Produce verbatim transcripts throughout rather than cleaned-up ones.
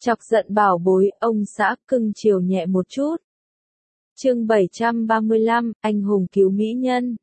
Chọc giận bảo bối, ông xã cưng chiều nhẹ một chút. Chương bảy trăm ba mươi lăm, anh hùng cứu mỹ nhân.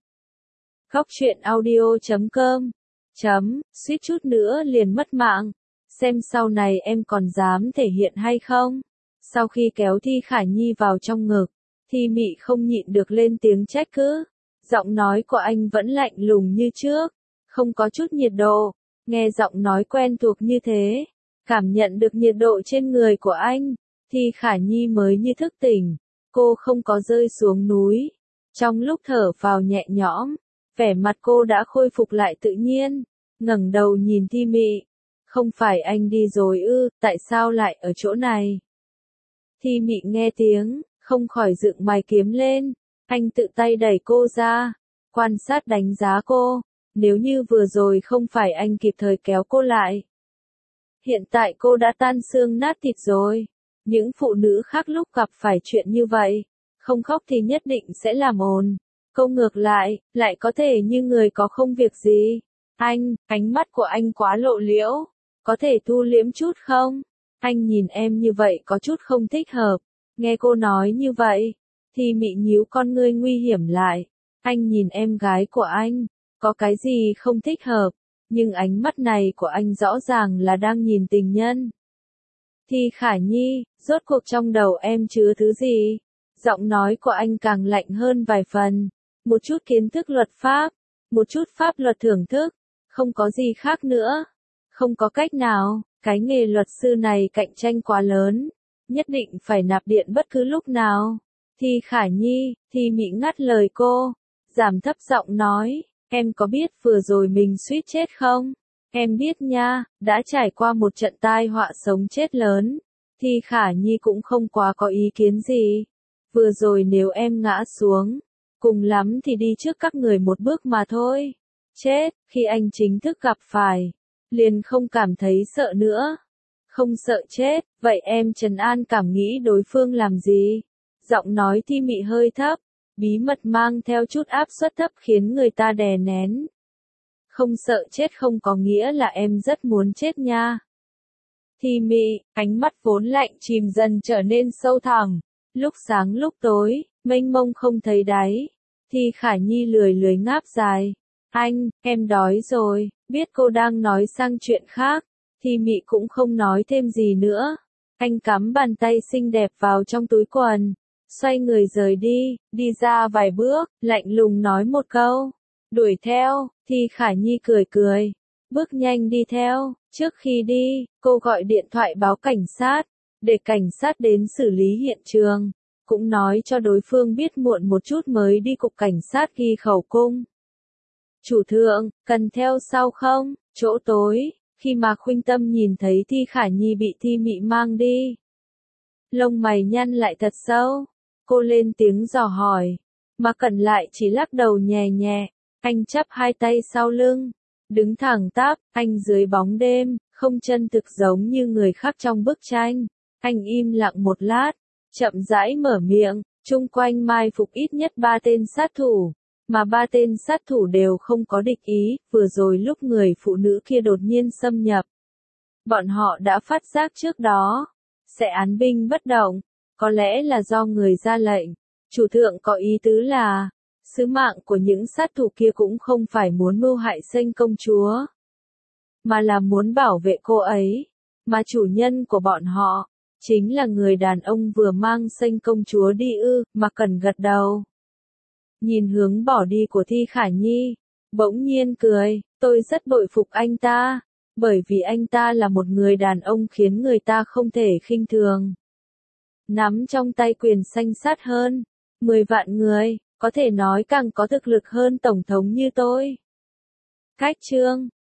Góc truyện audio chấm com. Chấm, suýt chút nữa liền mất mạng. Xem sau này em còn dám thể hiện hay không? Sau khi kéo Thi Khả Nhi vào trong ngực, Thi Mị không nhịn được lên tiếng trách cứ. Giọng nói của anh vẫn lạnh lùng như trước, không có chút nhiệt độ. Nghe giọng nói quen thuộc như thế, cảm nhận được nhiệt độ trên người của anh, Thi Khả Nhi mới như thức tỉnh. Cô không có rơi xuống núi. Trong lúc thở phào nhẹ nhõm, vẻ mặt cô đã khôi phục lại tự nhiên, ngẩng đầu nhìn Thi Mị. Không phải anh đi rồi ư, tại sao lại ở chỗ này? Thi Mị nghe tiếng, không khỏi dựng mày kiếm lên. Anh tự tay đẩy cô ra, quan sát đánh giá cô. Nếu như vừa rồi không phải anh kịp thời kéo cô lại, hiện tại cô đã tan xương nát thịt rồi. Những phụ nữ khác lúc gặp phải chuyện như vậy, không khóc thì nhất định sẽ làm ồn. Câu ngược lại, lại có thể như người có không việc gì. Anh, ánh mắt của anh quá lộ liễu, có thể thu liễm chút không? Anh nhìn em như vậy có chút không thích hợp. Nghe cô nói như vậy, thì Mị nhíu con ngươi nguy hiểm lại. Anh nhìn em gái của anh, có cái gì không thích hợp, nhưng ánh mắt này của anh rõ ràng là đang nhìn tình nhân. Thi Khả Nhi, rốt cuộc trong đầu em chứa thứ gì? Giọng nói của anh càng lạnh hơn vài phần. Một chút kiến thức luật pháp, một chút pháp luật thưởng thức, không có gì khác nữa. Không có cách nào, cái nghề luật sư này cạnh tranh quá lớn, nhất định phải nạp điện bất cứ lúc nào. Thi Khả Nhi, Thi Mị ngắt lời cô, giảm thấp giọng nói, em có biết vừa rồi mình suýt chết không? Em biết nha, đã trải qua một trận tai họa sống chết lớn. Thi Khả Nhi cũng không quá có ý kiến gì. Vừa rồi nếu em ngã xuống, cùng lắm thì đi trước các người một bước mà thôi. Chết, khi anh chính thức gặp phải, liền không cảm thấy sợ nữa. Không sợ chết, vậy em trấn an cảm nghĩ đối phương làm gì? Giọng nói Thi Mị hơi thấp, bí mật mang theo chút áp suất thấp khiến người ta đè nén. Không sợ chết không có nghĩa là em rất muốn chết nha. Thi Mị, ánh mắt vốn lạnh chìm dần trở nên sâu thẳm. Lúc sáng lúc tối, mênh mông không thấy đáy. Thi Khả Nhi lười lười ngáp dài. Anh, em đói rồi. Biết cô đang nói sang chuyện khác, Thi Mị cũng không nói thêm gì nữa. Anh cắm bàn tay xinh đẹp vào trong túi quần, xoay người rời đi, đi ra vài bước, lạnh lùng nói một câu. Đuổi theo. Thi Khả Nhi cười cười, bước nhanh đi theo. Trước khi đi, cô gọi điện thoại báo cảnh sát, để cảnh sát đến xử lý hiện trường, cũng nói cho đối phương biết muộn một chút mới đi cục cảnh sát ghi khẩu cung. Chủ thượng, cần theo sau không? Chỗ tối, khi mà Khuynh Tâm nhìn thấy Thi Khả Nhi bị Thi Mị mang đi, lông mày nhăn lại thật sâu. Cô lên tiếng dò hỏi, mà Cẩn lại chỉ lắc đầu nhẹ nhẹ. Anh chắp hai tay sau lưng, đứng thẳng tắp, anh dưới bóng đêm, không chân thực giống như người khác trong bức tranh. Anh im lặng một lát, chậm rãi mở miệng, chung quanh mai phục ít nhất ba tên sát thủ, mà ba tên sát thủ đều không có địch ý. Vừa rồi lúc người phụ nữ kia đột nhiên xâm nhập, bọn họ đã phát giác trước đó, sẽ án binh bất động, có lẽ là do người ra lệnh. Chủ thượng có ý tứ là, sứ mạng của những sát thủ kia cũng không phải muốn mưu hại Sênh công chúa, mà là muốn bảo vệ cô ấy, mà chủ nhân của bọn họ chính là người đàn ông vừa mang Sênh công chúa đi ư? Mà Cẩn gật đầu, nhìn hướng bỏ đi của Thi Khả Nhi, bỗng nhiên cười, tôi rất bội phục anh ta, bởi vì anh ta là một người đàn ông khiến người ta không thể khinh thường. Nắm trong tay quyền sanh sát hơn mười vạn người, có thể nói càng có thực lực hơn tổng thống như tôi. Cách chương